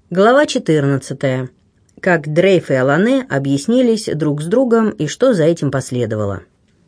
Глава 14. Как Дрейф и Алане объяснились друг с другом и что за этим последовало.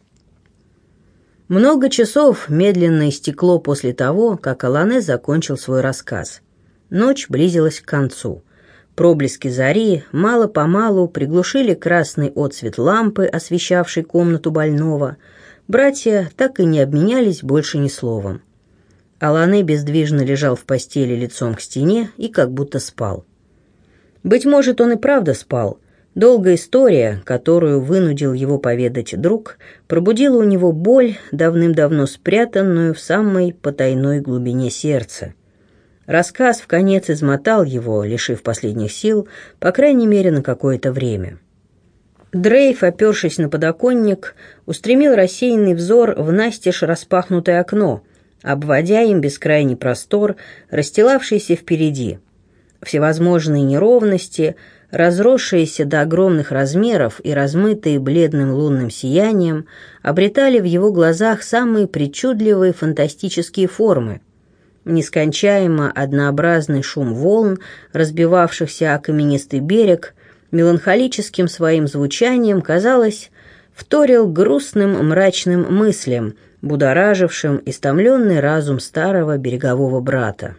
Много часов медленно истекло после того, как Алане закончил свой рассказ. Ночь близилась к концу. Проблески зари мало-помалу приглушили красный отсвет лампы, освещавшей комнату больного. Братья так и не обменялись больше ни словом. Алане бездвижно лежал в постели лицом к стене и как будто спал. Быть может, он и правда спал. Долгая история, которую вынудил его поведать друг, пробудила у него боль, давным-давно спрятанную в самой потайной глубине сердца. Рассказ вконец измотал его, лишив последних сил, по крайней мере, на какое-то время. Дрейф, опершись на подоконник, устремил рассеянный взор в настежь распахнутое окно, обводя им бескрайний простор, расстилавшийся впереди. Всевозможные неровности, разросшиеся до огромных размеров и размытые бледным лунным сиянием, обретали в его глазах самые причудливые фантастические формы. Нескончаемо однообразный шум волн, разбивавшихся о каменистый берег, меланхолическим своим звучанием, казалось, вторил грустным мрачным мыслям, будоражившим истомленный разум старого берегового брата.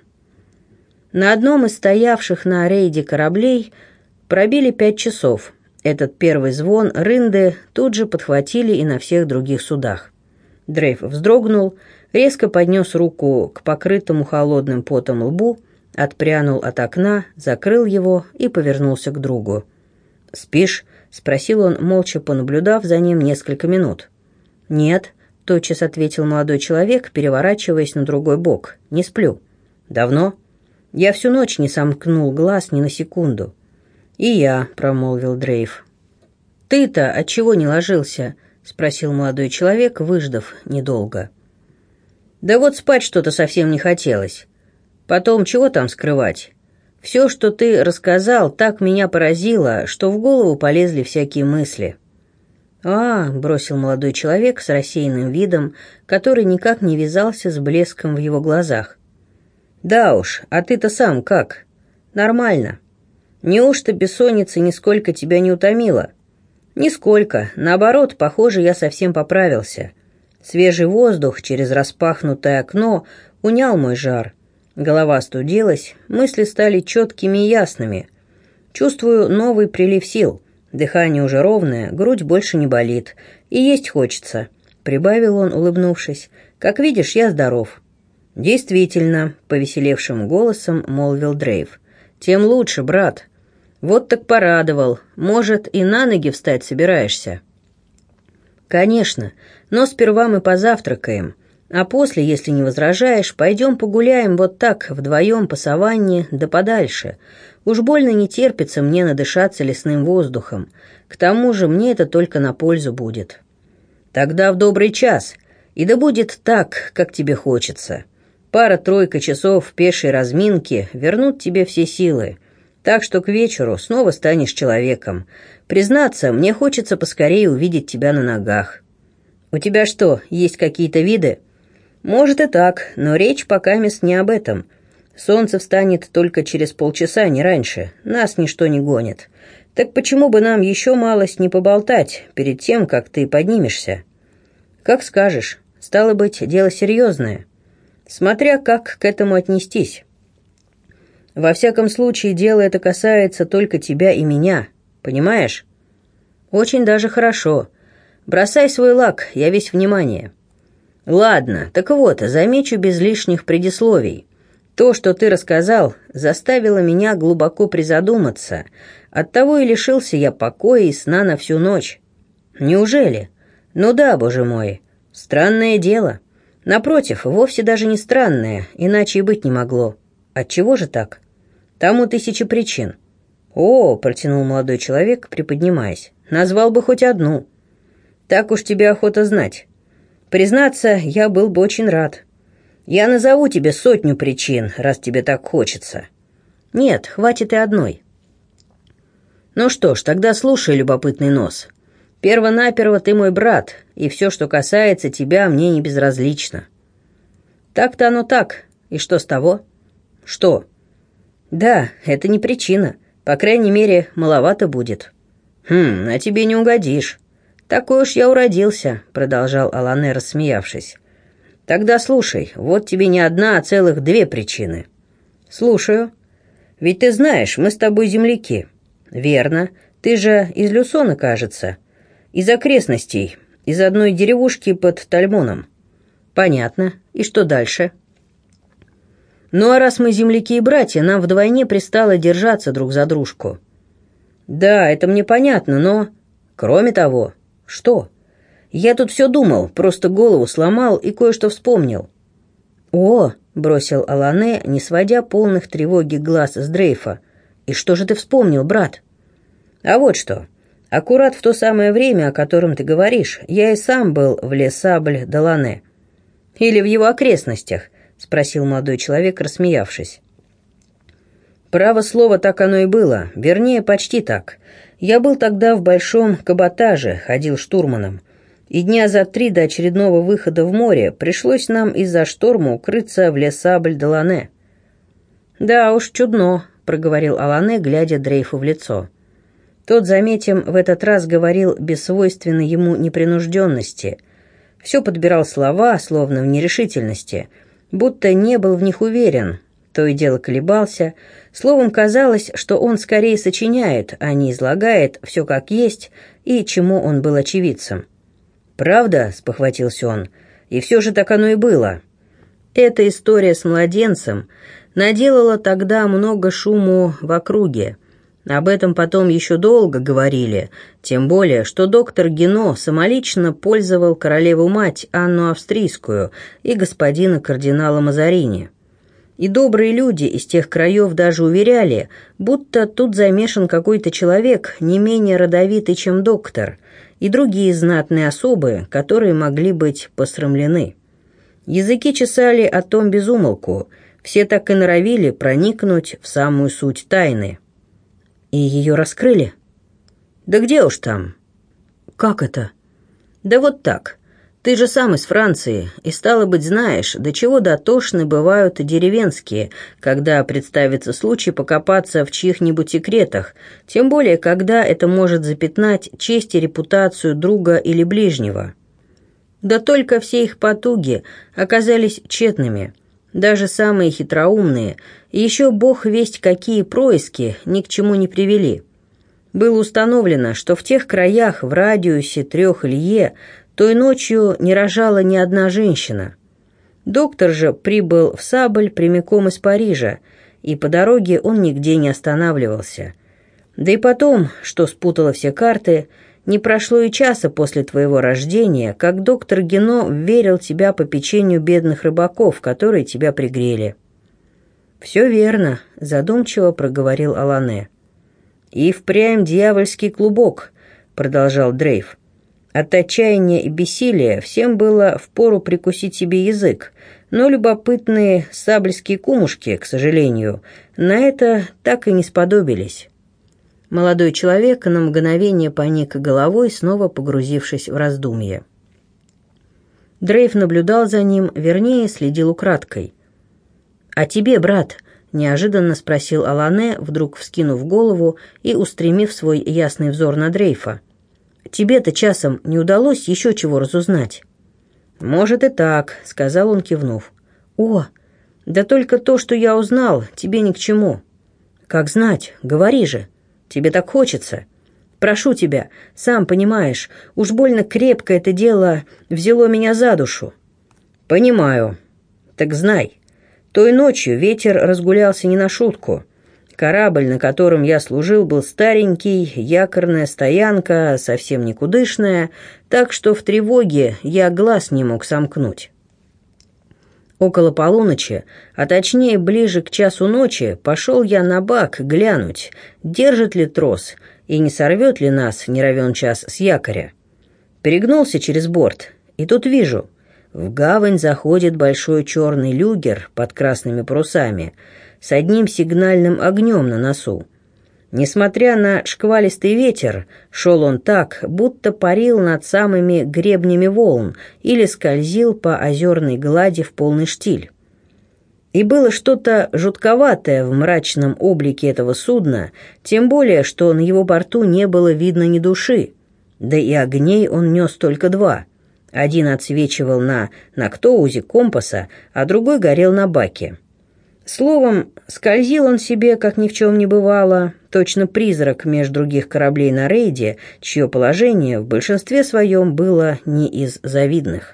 На одном из стоявших на рейде кораблей пробили 5 часов. Этот первый звон рынды тут же подхватили и на всех других судах. Дрейф вздрогнул, резко поднес руку к покрытому холодным потом лбу, отпрянул от окна, закрыл его и повернулся к другу. «Спишь?» — спросил он, молча понаблюдав за ним несколько минут. «Нет», — тотчас ответил молодой человек, переворачиваясь на другой бок. «Не сплю». «Давно?» «Я всю ночь не сомкнул глаз ни на секунду». «И я», — промолвил Дрейф. «Ты-то отчего не ложился?» — спросил молодой человек, выждав недолго. «Да вот спать что-то совсем не хотелось. Потом, чего там скрывать? Все, что ты рассказал, так меня поразило, что в голову полезли всякие мысли». Бросил молодой человек с рассеянным видом, который никак не вязался с блеском в его глазах. «Да уж, а ты-то сам как? Нормально. Неужто бессонница нисколько тебя не утомила?» «Нисколько. Наоборот, похоже, я совсем поправился. Свежий воздух через распахнутое окно унял мой жар. Голова остудилась, мысли стали четкими и ясными. Чувствую новый прилив сил. Дыхание уже ровное, грудь больше не болит. И есть хочется», — прибавил он, улыбнувшись. «Как видишь, я здоров». «Действительно», — повеселевшим голосом молвил Дрейф. «Тем лучше, брат. Вот так порадовал. Может, и на ноги встать собираешься?» «Конечно, но сперва мы позавтракаем, а после, если не возражаешь, пойдем погуляем вот так, вдвоем по саванне, да подальше. Уж больно не терпится мне надышаться лесным воздухом. К тому же мне это только на пользу будет». «Тогда в добрый час, и да будет так, как тебе хочется. Пара-тройка часов пешей разминки вернут тебе все силы, так что к вечеру снова станешь человеком. Признаться, мне хочется поскорее увидеть тебя на ногах». «У тебя что, есть какие-то виды?» «Может и так, но речь покамест не об этом. Солнце встанет только через полчаса, не раньше. Нас ничто не гонит. Так почему бы нам еще малость не поболтать перед тем, как ты поднимешься?» «Как скажешь. Стало быть, дело серьезное. Смотря как к этому отнестись. Во всяком случае, дело это касается только тебя и меня. Понимаешь?» «Очень даже хорошо. Бросай свой лак, я весь внимание». «Ладно, так вот, замечу без лишних предисловий. То, что ты рассказал, заставило меня глубоко призадуматься. Оттого и лишился я покоя и сна на всю ночь». «Неужели?» «Ну да, боже мой. Странное дело. Напротив, вовсе даже не странное, иначе и быть не могло. Отчего же так?» «Тому 1000 причин». «О», — протянул молодой человек, приподнимаясь, — «назвал бы хоть одну». «Так уж тебе охота знать. Признаться, я был бы очень рад. Я назову тебе 100 причин, раз тебе так хочется». «Нет, хватит и одной». «Ну что ж, тогда слушай, любопытный нос. Перво-наперво ты мой брат, и все, что касается тебя, мне не безразлично». «Так-то оно так. И что с того?» «Что?» «Да, это не причина. По крайней мере, маловато будет». А тебе не угодишь. Такой уж я уродился», — продолжал Алане, рассмеявшись. «Тогда слушай, вот тебе не одна, а целых 2 причины». «Слушаю. Ведь ты знаешь, мы с тобой земляки». «Верно. Ты же из Люсона, кажется. Из окрестностей, из одной деревушки под Тальмоном». «Понятно. И что дальше?» «Ну, а раз мы земляки и братья, нам вдвойне пристало держаться друг за дружку». «Да, это мне понятно, но...» «Кроме того...» «Что?» «Я тут все думал, просто голову сломал и кое-что вспомнил». «О!» — бросил Алане, не сводя полных тревоги глаз с Дрейфа. «И что же ты вспомнил, брат?» «А вот что. Аккурат в то самое время, о котором ты говоришь, я и сам был в Ле-Сабль-де-Лане». «Или в его окрестностях?» — спросил молодой человек, рассмеявшись. «Право слово, так оно и было. Вернее, почти так. Я был тогда в большом каботаже, ходил штурманом. И дня за 3 до очередного выхода в море пришлось нам из-за шторма укрыться в Ле-Сабль-де-Лане». «Да уж, чудно», — проговорил Алане, глядя Дрейфу в лицо. Тот, заметим, в этот раз говорил без свойственной ему непринужденности. Все подбирал слова, словно в нерешительности, будто не был в них уверен. То и дело колебался. Словом, казалось, что он скорее сочиняет, а не излагает все как есть и чему он был очевидцем. «Правда?» — спохватился он. «И все же так оно и было. Эта история с младенцем наделала тогда много шуму в округе. Об этом потом еще долго говорили, тем более, что доктор Гино самолично пользовал королеву-мать Анну Австрийскую и господина кардинала Мазарини. И добрые люди из тех краев даже уверяли, будто тут замешан какой-то человек не менее родовитый, чем доктор, и другие знатные особы, которые могли быть посрамлены. Языки чесали о том без умолку, все так и норовили проникнуть в самую суть тайны. «И ее раскрыли?» «Да где уж там?» «Как это?» «Да вот так. Ты же сам из Франции, и, стало быть, знаешь, до чего дотошны бывают деревенские, когда представится случай покопаться в чьих-нибудь секретах, тем более, когда это может запятнать честь и репутацию друга или ближнего. Да только все их потуги оказались тщетными. Даже самые хитроумные, и еще бог весть какие происки ни к чему не привели. Было установлено, что в тех краях в радиусе 3 лье той ночью не рожала ни одна женщина. Доктор же прибыл в Сабль прямиком из Парижа, и по дороге он нигде не останавливался. Да и потом, что спутало все карты, не прошло и часа после твоего рождения, как доктор Гино верил тебя по печенью бедных рыбаков, которые тебя пригрели». «Все верно», — задумчиво проговорил Алане. «И впрямь дьявольский клубок», — продолжал Дрейф. «От отчаяния и бессилия всем было впору прикусить себе язык, но любопытные сабльские кумушки, к сожалению, на это так и не сподобились». Молодой человек на мгновение поник головой, снова погрузившись в раздумье. Дрейф наблюдал за ним, вернее, следил украдкой. «А тебе, брат?» — неожиданно спросил Алане, вдруг вскинув голову и устремив свой ясный взор на Дрейфа. «Тебе-то часом не удалось еще чего разузнать?» «Может и так», — сказал он, кивнув. «О, да только то, что я узнал, тебе ни к чему». «Как знать, говори же. Тебе так хочется. Прошу тебя, сам понимаешь, уж больно крепко это дело взяло меня за душу». «Понимаю. Так знай, той ночью ветер разгулялся не на шутку. Корабль, на котором я служил, был старенький, якорная стоянка, совсем никудышная, так что в тревоге я глаз не мог сомкнуть. Около полуночи, а точнее ближе к часу ночи, пошел я на бак глянуть, держит ли трос и не сорвет ли нас, не равен час, с якоря. Перегнулся через борт, и тут вижу, в гавань заходит большой черный люгер под красными парусами с одним сигнальным огнем на носу. Несмотря на шквалистый ветер, шел он так, будто парил над самыми гребнями волн или скользил по озерной глади в полный штиль. И было что-то жутковатое в мрачном облике этого судна, тем более, что на его борту не было видно ни души. Да и огней он нес только два. Один отсвечивал на ноктоузе компаса, а другой горел на баке. Словом, скользил он себе, как ни в чем не бывало, точно призрак меж других кораблей на рейде, чье положение в большинстве своем было не из завидных.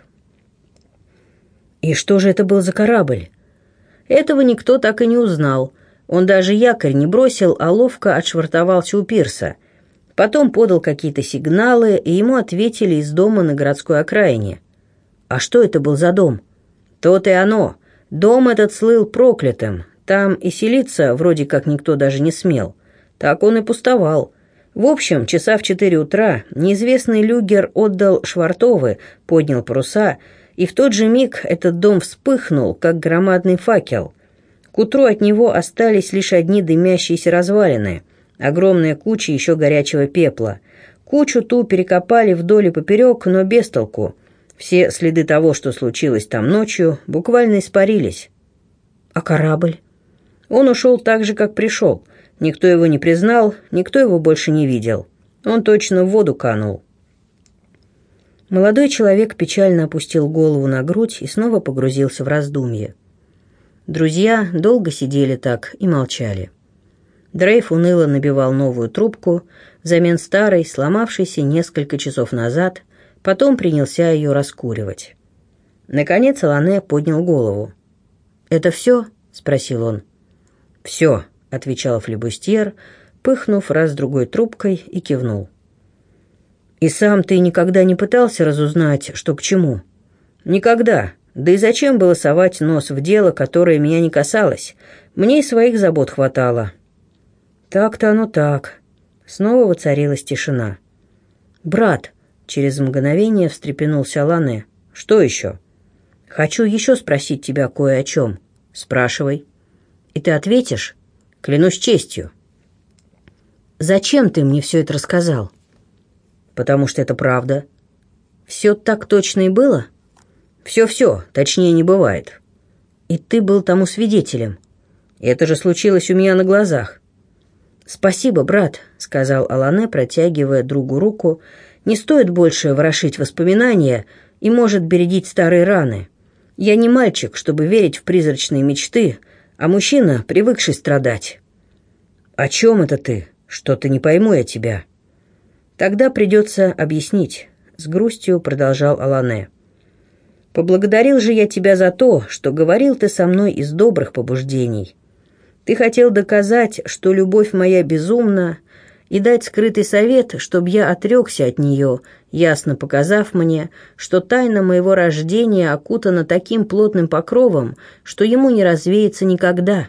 И что же это был за корабль? Этого никто так и не узнал. Он даже якорь не бросил, а ловко отшвартовался у пирса. Потом подал какие-то сигналы, и ему ответили из дома на городской окраине. А что это был за дом? То-то и оно. Дом этот слыл проклятым. Там и селиться вроде как никто даже не смел. Так он и пустовал. В общем, часа в 4 утра неизвестный люгер отдал швартовы, поднял паруса, и в тот же миг этот дом вспыхнул, как громадный факел. К утру от него остались лишь одни дымящиеся развалины, огромная куча еще горячего пепла. Кучу ту перекопали вдоль и поперек, но без толку. Все следы того, что случилось там ночью, буквально испарились. А корабль? Он ушел так же, как пришел. Никто его не признал, никто его больше не видел. Он точно в воду канул. Молодой человек печально опустил голову на грудь и снова погрузился в раздумье. Друзья долго сидели так и молчали. Дрейф уныло набивал новую трубку взамен старой, сломавшейся несколько часов назад, потом принялся ее раскуривать. Наконец Алане поднял голову. «Это все?» — спросил он. «Все», — отвечал флебустьер, пыхнув раз-другой трубкой, и кивнул. «И сам ты никогда не пытался разузнать, что к чему?» «Никогда. Да и зачем было совать нос в дело, которое меня не касалось? Мне и своих забот хватало». «Так-то оно так». Снова воцарилась тишина. «Брат», — через мгновение встрепенулся Алане. «Что еще?» «Хочу еще спросить тебя кое о чем». «Спрашивай». «И ты ответишь?» «Клянусь честью». «Зачем ты мне все это рассказал?» «Потому что это правда». «Все так точно и было?» «Все-все, точнее не бывает». «И ты был тому свидетелем?» «Это же случилось у меня на глазах». «Спасибо, брат», — сказал Алане, протягивая другу руку. «Не стоит больше ворошить воспоминания и, может, бередить старые раны. Я не мальчик, чтобы верить в призрачные мечты, а мужчина, привыкший страдать». «О чем это ты? Что-то не пойму я тебя». «Тогда придется объяснить», — с грустью продолжал Алане. «Поблагодарил же я тебя за то, что говорил ты со мной из добрых побуждений. Ты хотел доказать, что любовь моя безумна, и дать скрытый совет, чтобы я отрекся от нее, ясно показав мне, что тайна моего рождения окутана таким плотным покровом, что ему не развеется никогда,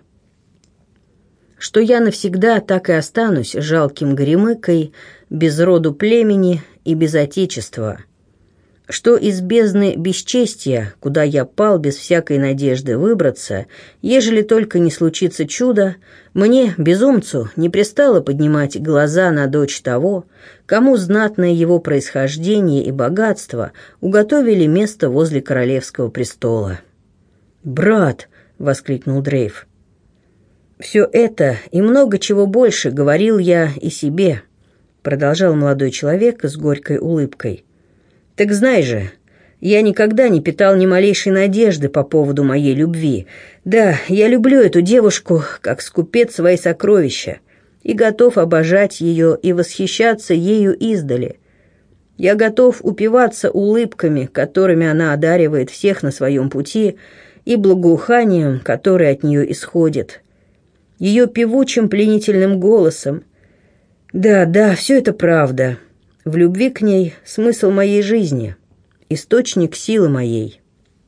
что я навсегда так и останусь жалким горемыкой, без роду племени и без отечества, что из бездны бесчестия, куда я пал без всякой надежды выбраться, ежели только не случится чудо, мне, безумцу, не пристало поднимать глаза на дочь того, кому знатное его происхождение и богатство уготовили место возле королевского престола». «Брат!» — воскликнул Дрейф. «Все это и много чего больше говорил я и себе», — продолжал молодой человек с горькой улыбкой. «Так знай же, я никогда не питал ни малейшей надежды по поводу моей любви. Да, я люблю эту девушку, как скупец свои сокровища, и готов обожать ее и восхищаться ею издали. Я готов упиваться улыбками, которыми она одаривает всех на своем пути, и благоуханием, которое от нее исходит, ее певучим пленительным голосом. Да, все это правда. В любви к ней смысл моей жизни, источник силы моей.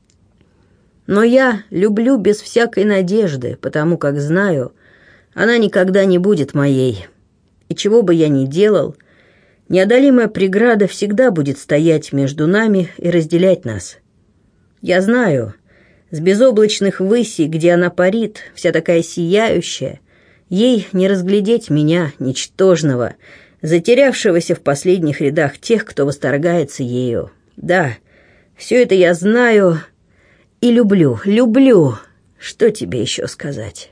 Но я люблю без всякой надежды, потому как знаю, она никогда не будет моей. И чего бы я ни делал, неодолимая преграда всегда будет стоять между нами и разделять нас. Я знаю, с безоблачных высей, где она парит, вся такая сияющая, ей не разглядеть меня, ничтожного, затерявшегося в последних рядах тех, кто восторгается ею. Да, все это я знаю и люблю, Что тебе еще сказать?»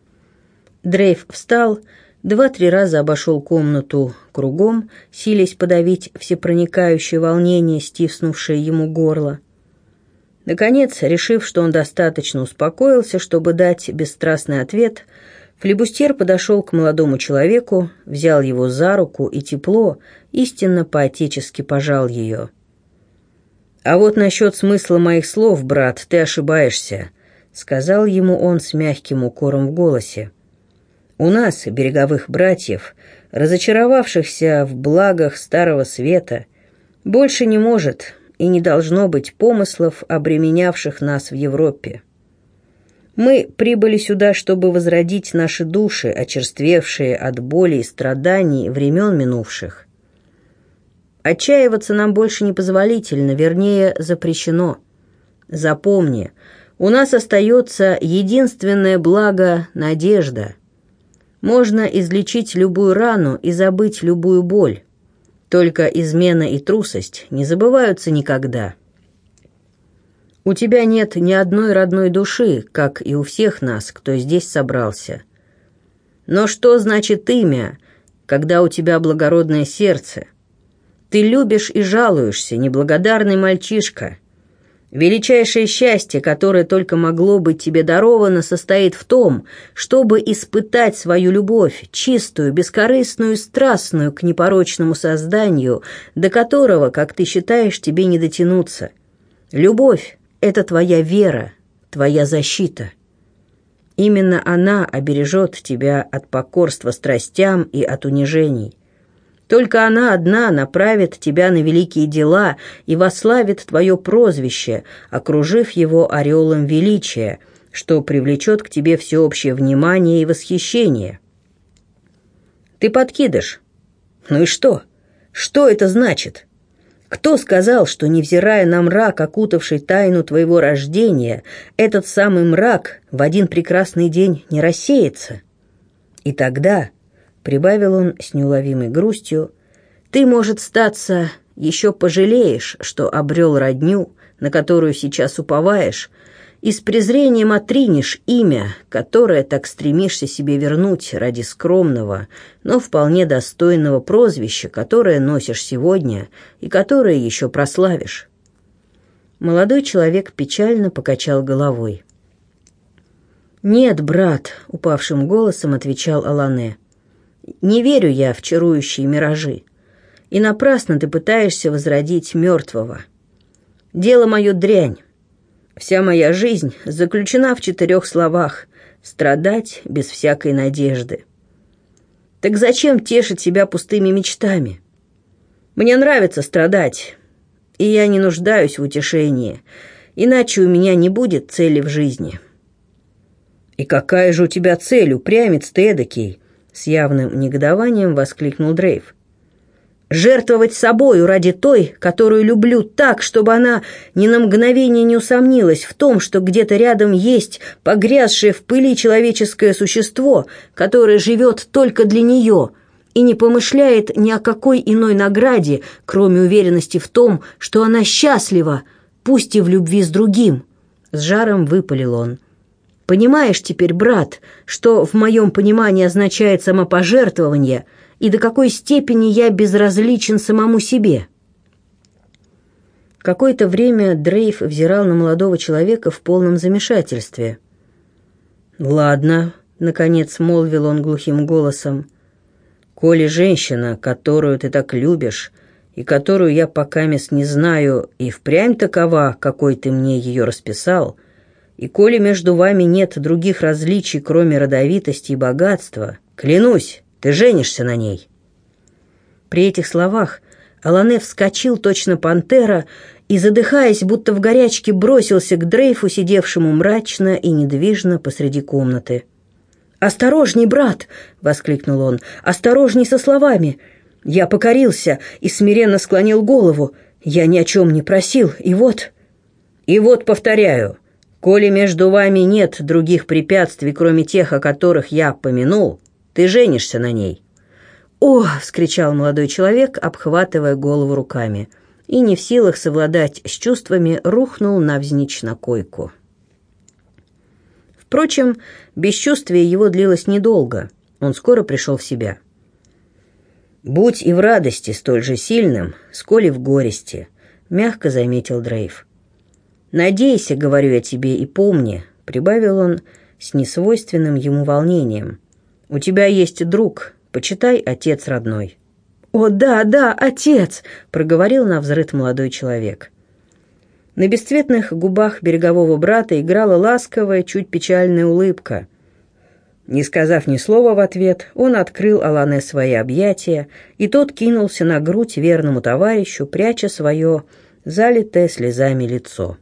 Дрейв встал, 2-3 раза обошел комнату кругом, силясь подавить всепроникающее волнение, стиснувшее ему горло. Наконец, решив, что он достаточно успокоился, чтобы дать бесстрастный ответ, флибустьер подошел к молодому человеку, взял его за руку и тепло, истинно по-отечески пожал ее. «А вот насчет смысла моих слов, брат, ты ошибаешься», — сказал ему он с мягким укором в голосе. «У нас, береговых братьев, разочаровавшихся в благах Старого Света, больше не может и не должно быть помыслов, обременявших нас в Европе. Мы прибыли сюда, чтобы возродить наши души, очерствевшие от боли и страданий времен минувших. Отчаиваться нам больше не позволительно, вернее, запрещено. Запомни, у нас остается единственное благо – надежда. Можно излечить любую рану и забыть любую боль. Только измена и трусость не забываются никогда. У тебя нет ни одной родной души, как и у всех нас, кто здесь собрался. Но что значит имя, когда у тебя благородное сердце? Ты любишь и жалуешься, неблагодарный мальчишка. Величайшее счастье, которое только могло быть тебе даровано, состоит в том, чтобы испытать свою любовь, чистую, бескорыстную, страстную к непорочному созданию, до которого, как ты считаешь, тебе не дотянуться. Любовь — это твоя вера, твоя защита. Именно она обережет тебя от покорства страстям и от унижений. Только она одна направит тебя на великие дела и восславит твое прозвище, окружив его ореолом величия, что привлечет к тебе всеобщее внимание и восхищение. Ты подкидыш. Ну и что? Что это значит? Кто сказал, что, невзирая на мрак, окутавший тайну твоего рождения, этот самый мрак в один прекрасный день не рассеется? И тогда... — прибавил он с неуловимой грустью, — «ты, может, статься, еще пожалеешь, что обрел родню, на которую сейчас уповаешь, и с презрением отринешь имя, которое так стремишься себе вернуть ради скромного, но вполне достойного прозвища, которое носишь сегодня и которое еще прославишь». Молодой человек печально покачал головой. «Нет, брат», — упавшим голосом отвечал Алане, — «не верю я в чарующие миражи, и напрасно ты пытаешься возродить мертвого. Дело мое дрянь. Вся моя жизнь заключена в 4 словах — страдать без всякой надежды. Так зачем тешить себя пустыми мечтами? Мне нравится страдать, и я не нуждаюсь в утешении, иначе у меня не будет цели в жизни». «И какая же у тебя цель, упрямец ты эдакий?» С явным негодованием воскликнул Дрейв. «Жертвовать собою ради той, которую люблю так, чтобы она ни на мгновение не усомнилась в том, что где-то рядом есть погрязшее в пыли человеческое существо, которое живет только для нее и не помышляет ни о какой иной награде, кроме уверенности в том, что она счастлива, пусть и в любви с другим», — с жаром выпалил он. «Понимаешь теперь, брат, что в моем понимании означает самопожертвование и до какой степени я безразличен самому себе?» Какое-то время Дрейв взирал на молодого человека в полном замешательстве. «Ладно», — наконец молвил он глухим голосом, — «коли женщина, которую ты так любишь и которую я покамест не знаю, и впрямь такова, какой ты мне ее расписал, и коли между вами нет других различий, кроме родовитости и богатства, клянусь, ты женишься на ней». При этих словах Алане вскочил точно пантера и, задыхаясь, будто в горячке, бросился к Дрейфу, сидевшему мрачно и недвижно посреди комнаты. «Осторожней, брат!» — воскликнул он. «Осторожней со словами! Я покорился и смиренно склонил голову. Я ни о чем не просил, и вот...» «И вот, повторяю, коли между вами нет других препятствий, кроме тех, о которых я помянул, ты женишься на ней». «О!» — вскричал молодой человек, обхватывая голову руками, и, не в силах совладать с чувствами, рухнул навзничь на койку. Впрочем, бесчувствие его длилось недолго. Он скоро пришел в себя. «Будь и в радости столь же сильным, сколь и в горести», — мягко заметил Дрейв. «Надейся, говорю я тебе, и помни», — прибавил он с несвойственным ему волнением. «У тебя есть друг, почитай, отец родной». «О, да, да, отец!» — проговорил навзрыд молодой человек. На бесцветных губах берегового брата играла ласковая, чуть печальная улыбка. Не сказав ни слова в ответ, он открыл Алане свои объятия, и тот кинулся на грудь верному товарищу, пряча свое залитое слезами лицо.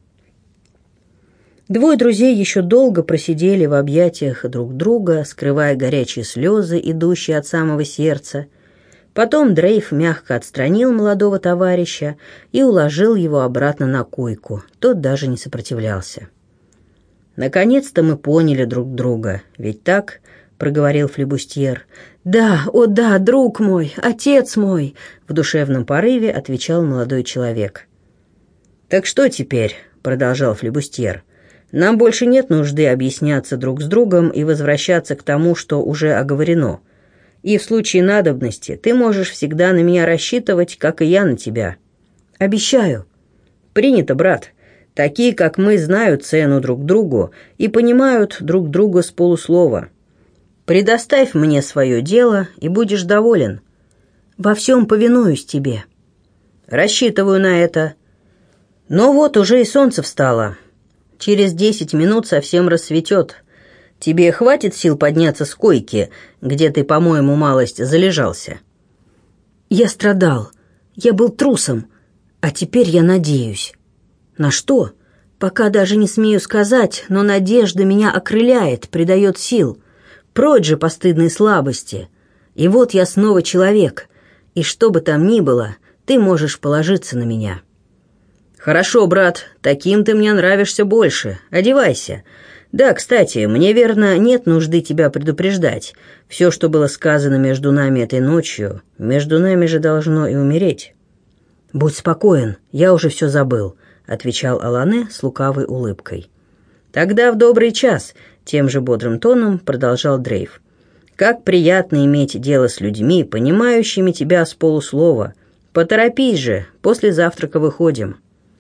Двое друзей еще долго просидели в объятиях друг друга, скрывая горячие слезы, идущие от самого сердца. Потом Дрейв мягко отстранил молодого товарища и уложил его обратно на койку. Тот даже не сопротивлялся. «Наконец-то мы поняли друг друга, ведь так?» — проговорил флибустьер. «Да, о да, друг мой, отец мой!» — в душевном порыве отвечал молодой человек. «Так что теперь?» — продолжал флибустьер. «Нам больше нет нужды объясняться друг с другом и возвращаться к тому, что уже оговорено. И в случае надобности ты можешь всегда на меня рассчитывать, как и я на тебя». «Обещаю». «Принято, брат. Такие, как мы, знают цену друг другу и понимают друг друга с полуслова. Предоставь мне свое дело, и будешь доволен». «Во всем повинуюсь тебе». «Рассчитываю на это». «Но вот уже и солнце встало. Через 10 минут совсем рассветет. Тебе хватит сил подняться с койки, где ты, по-моему, малость залежался?» «Я страдал. Я был трусом. А теперь я надеюсь». «На что? Пока даже не смею сказать, но надежда меня окрыляет, придает сил. Прочь же постыдной слабости. И вот я снова человек. И что бы там ни было, ты можешь положиться на меня». «Хорошо, брат, таким ты мне нравишься больше. Одевайся. Да, кстати, мне, верно, нет нужды тебя предупреждать. Все, что было сказано между нами этой ночью, между нами же должно и умереть». «Будь спокоен, я уже все забыл», — отвечал Алане с лукавой улыбкой. «Тогда в добрый час», — тем же бодрым тоном продолжал Дрейв. «Как приятно иметь дело с людьми, понимающими тебя с полуслова. Поторопись же, после завтрака выходим».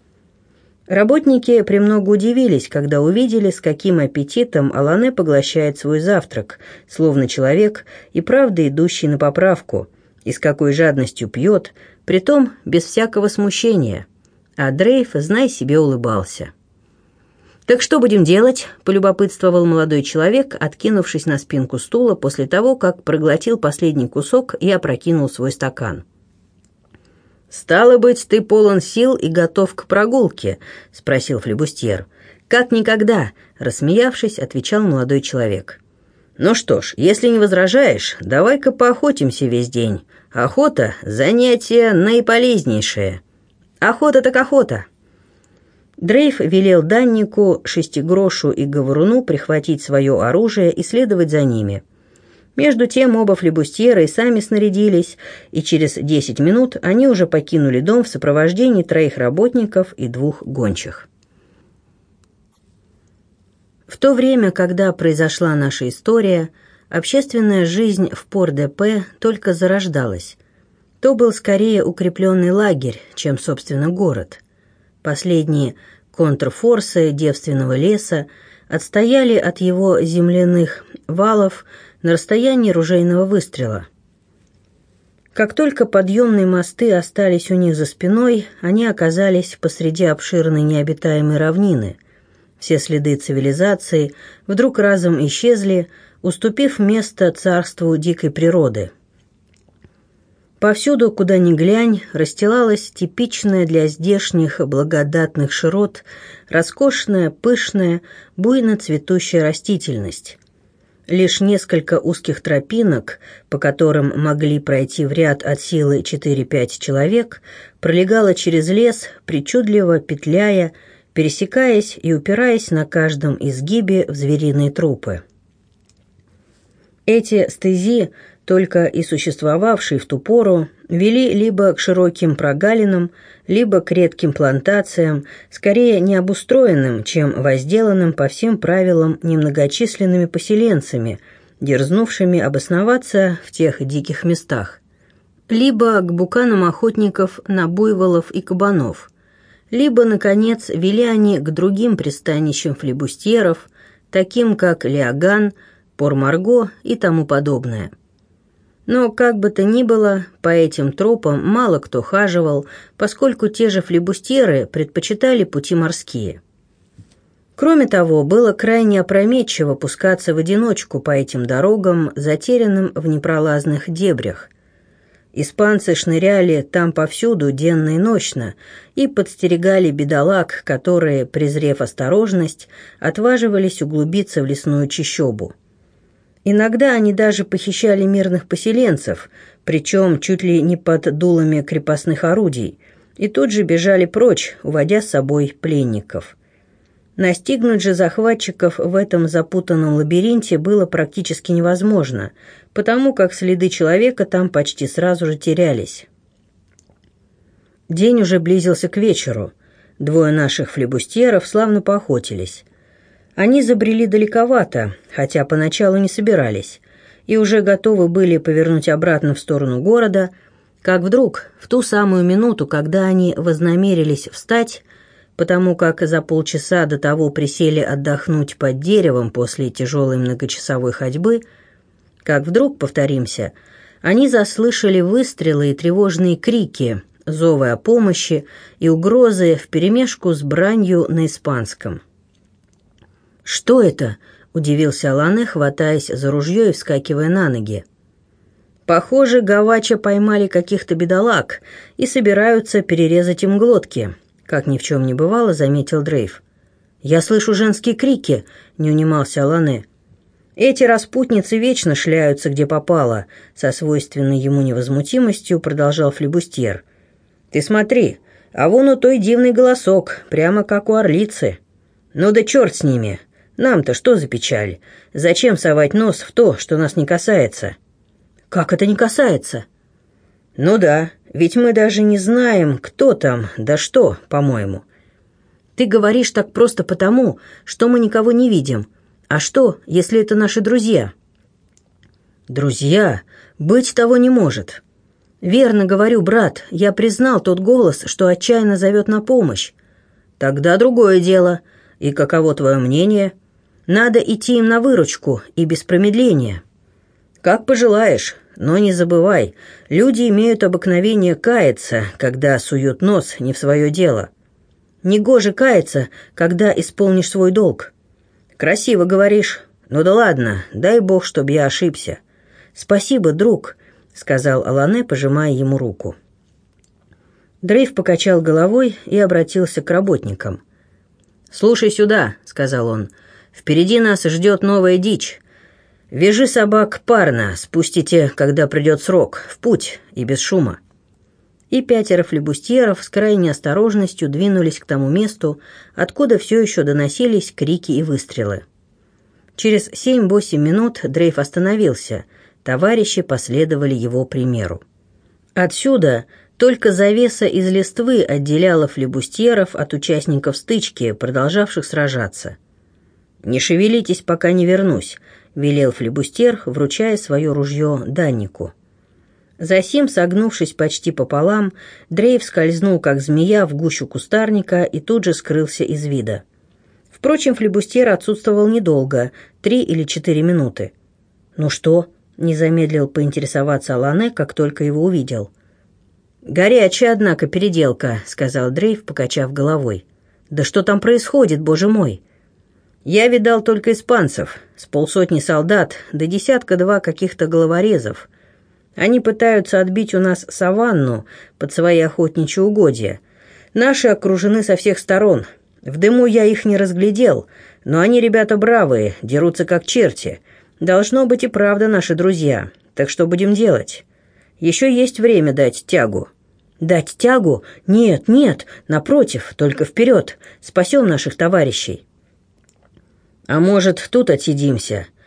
Работники премного удивились, когда увидели, с каким аппетитом Алане поглощает свой завтрак, словно человек и правда идущий на поправку, и с какой жадностью пьет, притом без всякого смущения. А Дрейв, знай себе, улыбался. «Так что будем делать?» – полюбопытствовал молодой человек, откинувшись на спинку стула после того, как проглотил последний кусок и опрокинул свой стакан. «Стало быть, ты полон сил и готов к прогулке?» — спросил флибустьер. «Как никогда», — рассмеявшись, отвечал молодой человек. «Ну что ж, если не возражаешь, давай-ка поохотимся весь день. Охота — занятие наиполезнейшее». «Охота так охота». Дрейв велел даннику, шестигрошу и говоруну прихватить свое оружие и следовать за ними. Между тем оба флибустьера и сами снарядились, и через 10 минут они уже покинули дом в сопровождении 3 работников и 2 гончих. В то время, когда произошла наша история, общественная жизнь в Пор-де-Пе только зарождалась. То был скорее укрепленный лагерь, чем, собственно, город. Последние контрфорсы девственного леса отстояли от его земляных валов на расстоянии ружейного выстрела. Как только подъемные мосты остались у них за спиной, они оказались посреди обширной необитаемой равнины. Все следы цивилизации вдруг разом исчезли, уступив место царству дикой природы. Повсюду, куда ни глянь, расстилалась типичная для здешних благодатных широт роскошная, пышная, буйно цветущая растительность. Лишь несколько узких тропинок, по которым могли пройти в ряд от силы 4-5 человек, пролегало через лес, причудливо петляя, пересекаясь и упираясь на каждом изгибе в звериные трупы. Эти стези только и существовавшие в ту пору, вели либо к широким прогалинам, либо к редким плантациям, скорее необустроенным, чем возделанным по всем правилам немногочисленными поселенцами, дерзнувшими обосноваться в тех диких местах, либо к буканам охотников на буйволов и кабанов, либо, наконец, вели они к другим пристанищам флибустьеров, таким как Лиаган, Пор-Марго и тому подобное. Но, как бы то ни было, по этим тропам мало кто хаживал, поскольку те же флибустьеры предпочитали пути морские. Кроме того, было крайне опрометчиво пускаться в одиночку по этим дорогам, затерянным в непролазных дебрях. Испанцы шныряли там повсюду денно и нощно и подстерегали бедолаг, которые, презрев осторожность, отваживались углубиться в лесную чащобу. Иногда они даже похищали мирных поселенцев, причем чуть ли не под дулами крепостных орудий, и тут же бежали прочь, уводя с собой пленников. Настигнуть же захватчиков в этом запутанном лабиринте было практически невозможно, потому как следы человека там почти сразу же терялись. День уже близился к вечеру. Двое наших флибустьеров славно поохотились. Они забрели далековато, хотя поначалу не собирались, и уже готовы были повернуть обратно в сторону города, как вдруг, в ту самую минуту, когда они вознамерились встать, потому как за полчаса до того присели отдохнуть под деревом после тяжелой многочасовой ходьбы, как вдруг, повторимся, они заслышали выстрелы и тревожные крики, зовы о помощи и угрозы вперемешку с бранью на испанском. «Что это?» – удивился Алане, хватаясь за ружье и вскакивая на ноги. «Похоже, гавача поймали каких-то бедолаг и собираются перерезать им глотки», – как ни в чем не бывало, заметил Дрейв. «Я слышу женские крики», – не унимался Алане. «Эти распутницы вечно шляются, где попало», – со свойственной ему невозмутимостью продолжал флибустьер. «Ты смотри, а вон у той дивный голосок, прямо как у орлицы. Ну да черт с ними, нам-то что за печаль? Зачем совать нос в то, что нас не касается?» «Как это не касается?» «Ну да, ведь мы даже не знаем, кто там, да что, по-моему». «Ты говоришь так просто потому, что мы никого не видим. А что, если это наши друзья?» «Друзья? Быть того не может». «Верно говорю, брат, я признал тот голос, что отчаянно зовет на помощь». «Тогда другое дело. И каково твое мнение? Надо идти им на выручку и без промедления». «Как пожелаешь, но не забывай, люди имеют обыкновение каяться, когда суют нос не в свое дело. Негоже каяться, когда исполнишь свой долг». «Красиво говоришь. Ну да ладно, дай бог, чтоб я ошибся». «Спасибо, друг», — сказал Алане, пожимая ему руку. Дрейв покачал головой и обратился к работникам. «Слушай сюда», — сказал он, — «впереди нас ждет новая дичь. Вяжи собак парно, спустите, когда придет срок, в путь и без шума». И 5 флибустьеров с крайней осторожностью двинулись к тому месту, откуда все еще доносились крики и выстрелы. Через 7-8 минут Дрейв остановился, товарищи последовали его примеру. Отсюда только завеса из листвы отделяла флибустьеров от участников стычки, продолжавших сражаться. «Не шевелитесь, пока не вернусь», — велел флибустьер, вручая свое ружье даннику. Засим, согнувшись почти пополам, Дрейв скользнул, как змея, в гущу кустарника и тут же скрылся из вида. Впрочем, флибустьер отсутствовал недолго, 3 или 4 минуты. «Ну что?» — не замедлил поинтересоваться Алане, как только его увидел. «Горячая, однако, переделка», — сказал Дрейв, покачав головой. «Да что там происходит, боже мой?» «Я видал только испанцев, с 50 солдат, да 10-2 каких-то головорезов. Они пытаются отбить у нас саванну под свои охотничьи угодья. Наши окружены со всех сторон. В дыму я их не разглядел, но они ребята бравые, дерутся как черти. Должно быть и правда наши друзья. Так что будем делать? Еще есть время дать тягу». «Дать тягу? Нет, нет, напротив, только вперед. Спасем наших товарищей». «А может, тут отсидимся?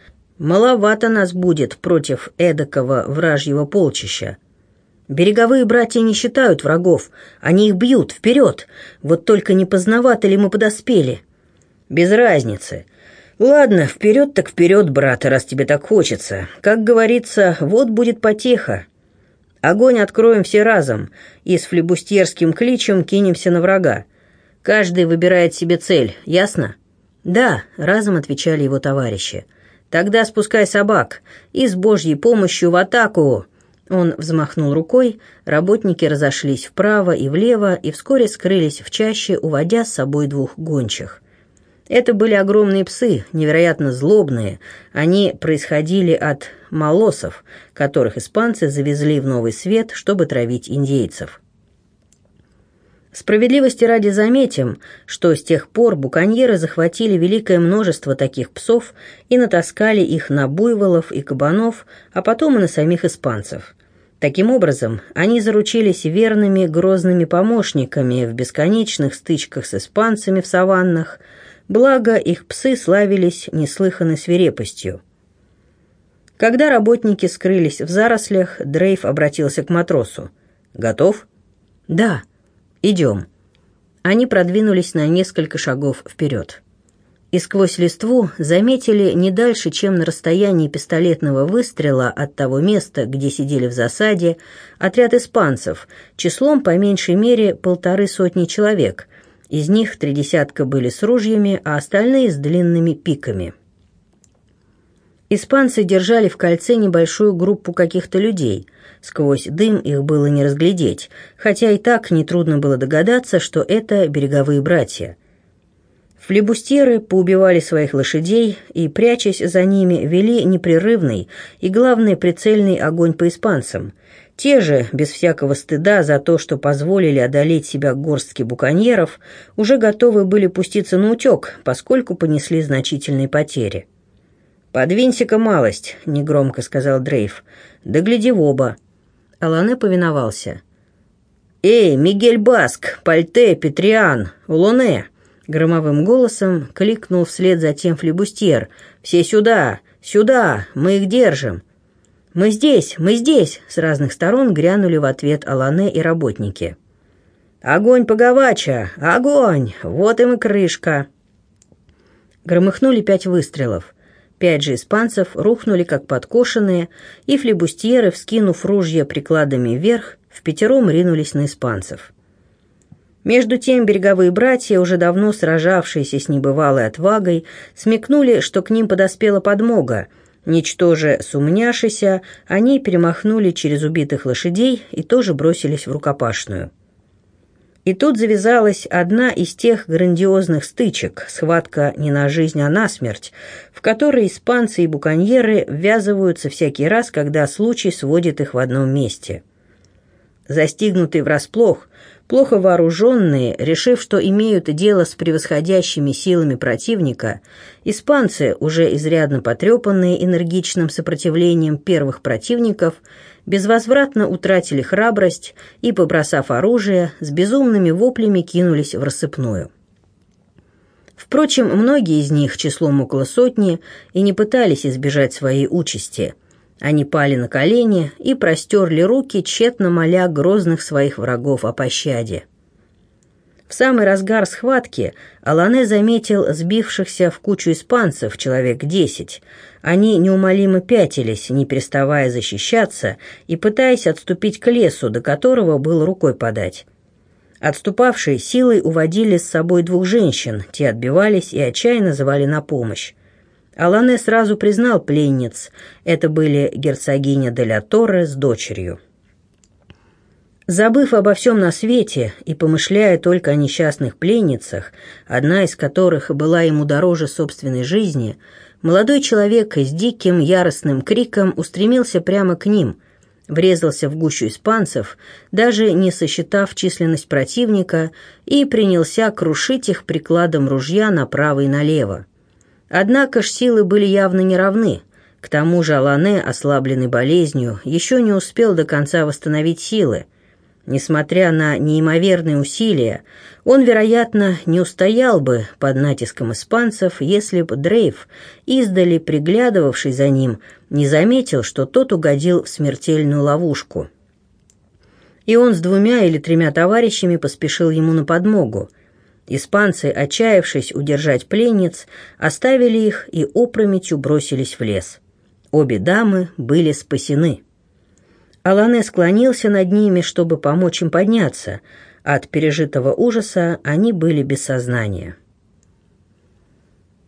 Маловато нас будет против эдакого вражьего полчища. Береговые братья не считают врагов, они их бьют, вперед. Вот только не поздновато ли мы подоспели? Без разницы. Ладно, вперед так вперед, брат, раз тебе так хочется. Как говорится, вот будет потеха. Огонь откроем все разом и с флибустьерским кличем кинемся на врага. Каждый выбирает себе цель, ясно? Да, разом отвечали его товарищи. Тогда спускай собак и с Божьей помощью в атаку. Он взмахнул рукой, работники разошлись вправо и влево и вскоре скрылись в чаще, уводя с собой 2 гончих. Это были огромные псы, невероятно злобные. Они происходили от молосов, которых испанцы завезли в Новый Свет, чтобы травить индейцев. Справедливости ради заметим, что с тех пор буконьеры захватили великое множество таких псов и натаскали их на буйволов и кабанов, а потом и на самих испанцев. Таким образом, они заручились верными грозными помощниками в бесконечных стычках с испанцами в саваннах, благо их псы славились неслыханной свирепостью. Когда работники скрылись в зарослях, Дрейф обратился к матросу. «Готов?» «Да». «Идем». Они продвинулись на несколько шагов вперед. И сквозь листву заметили не дальше, чем на расстоянии пистолетного выстрела от того места, где сидели в засаде, отряд испанцев, числом по меньшей мере 150 человек. Из них 30 были с ружьями, а остальные с длинными пиками. Испанцы держали в кольце небольшую группу каких-то людей. Сквозь дым их было не разглядеть, хотя и так нетрудно было догадаться, что это береговые братья. Флибустьеры поубивали своих лошадей и, прячась за ними, вели непрерывный и, главное, прицельный огонь по испанцам. Те же, без всякого стыда за то, что позволили одолеть себя горстке буконьеров, уже готовы были пуститься на утек, поскольку понесли значительные потери. «Подвинься-ка малость», — негромко сказал Дрейф. «Да гляди в оба». Алане повиновался. «Эй, Мигель Баск, Пальте, Петриан, Улоне!» Громовым голосом кликнул вслед за тем флибустьер. «Все сюда! Сюда! Мы их держим!» «Мы здесь! Мы здесь!» С разных сторон грянули в ответ Алане и работники. «Огонь по Гавача! Огонь! Вот им и крышка!» Громыхнули 5 выстрелов. 5 же испанцев рухнули как подкошенные, и флибустьеры, вскинув ружья прикладами вверх, впятером ринулись на испанцев. Между тем береговые братья, уже давно сражавшиеся с небывалой отвагой, смекнули, что к ним подоспела подмога. Ничтоже сумняшися, они перемахнули через убитых лошадей и тоже бросились в рукопашную. И тут завязалась одна из тех грандиозных стычек, схватка не на жизнь, а на смерть, в которой испанцы и буконьеры ввязываются всякий раз, когда случай сводит их в одном месте. Застигнутые врасплох, плохо вооруженные, решив, что имеют дело с превосходящими силами противника, испанцы, уже изрядно потрепанные энергичным сопротивлением первых противников, безвозвратно утратили храбрость и, побросав оружие, с безумными воплями кинулись в рассыпную. Впрочем, многие из них, числом около 100, и не пытались избежать своей участи. Они пали на колени и простерли руки, тщетно моля грозных своих врагов о пощаде. В самый разгар схватки Алане заметил сбившихся в кучу испанцев человек 10. Они неумолимо пятились, не переставая защищаться и пытаясь отступить к лесу, до которого было рукой подать. Отступавшие силой уводили с собой 2 женщин, те отбивались и отчаянно звали на помощь. Алане сразу признал пленниц. Это были герцогиня де ля Торре с дочерью. Забыв обо всем на свете и помышляя только о несчастных пленницах, одна из которых была ему дороже собственной жизни, молодой человек с диким яростным криком устремился прямо к ним, врезался в гущу испанцев, даже не сосчитав численность противника, и принялся крушить их прикладом ружья направо и налево. Однако ж силы были явно неравны. К тому же Алане, ослабленный болезнью, еще не успел до конца восстановить силы. Несмотря на неимоверные усилия, он, вероятно, не устоял бы под натиском испанцев, если бы Дрейф, издали приглядывавший за ним, не заметил, что тот угодил в смертельную ловушку. И он с 2 или 3 товарищами поспешил ему на подмогу. Испанцы, отчаявшись удержать пленниц, оставили их и опрометью бросились в лес. Обе дамы были спасены. Олане склонился над ними, чтобы помочь им подняться. От пережитого ужаса они были без сознания.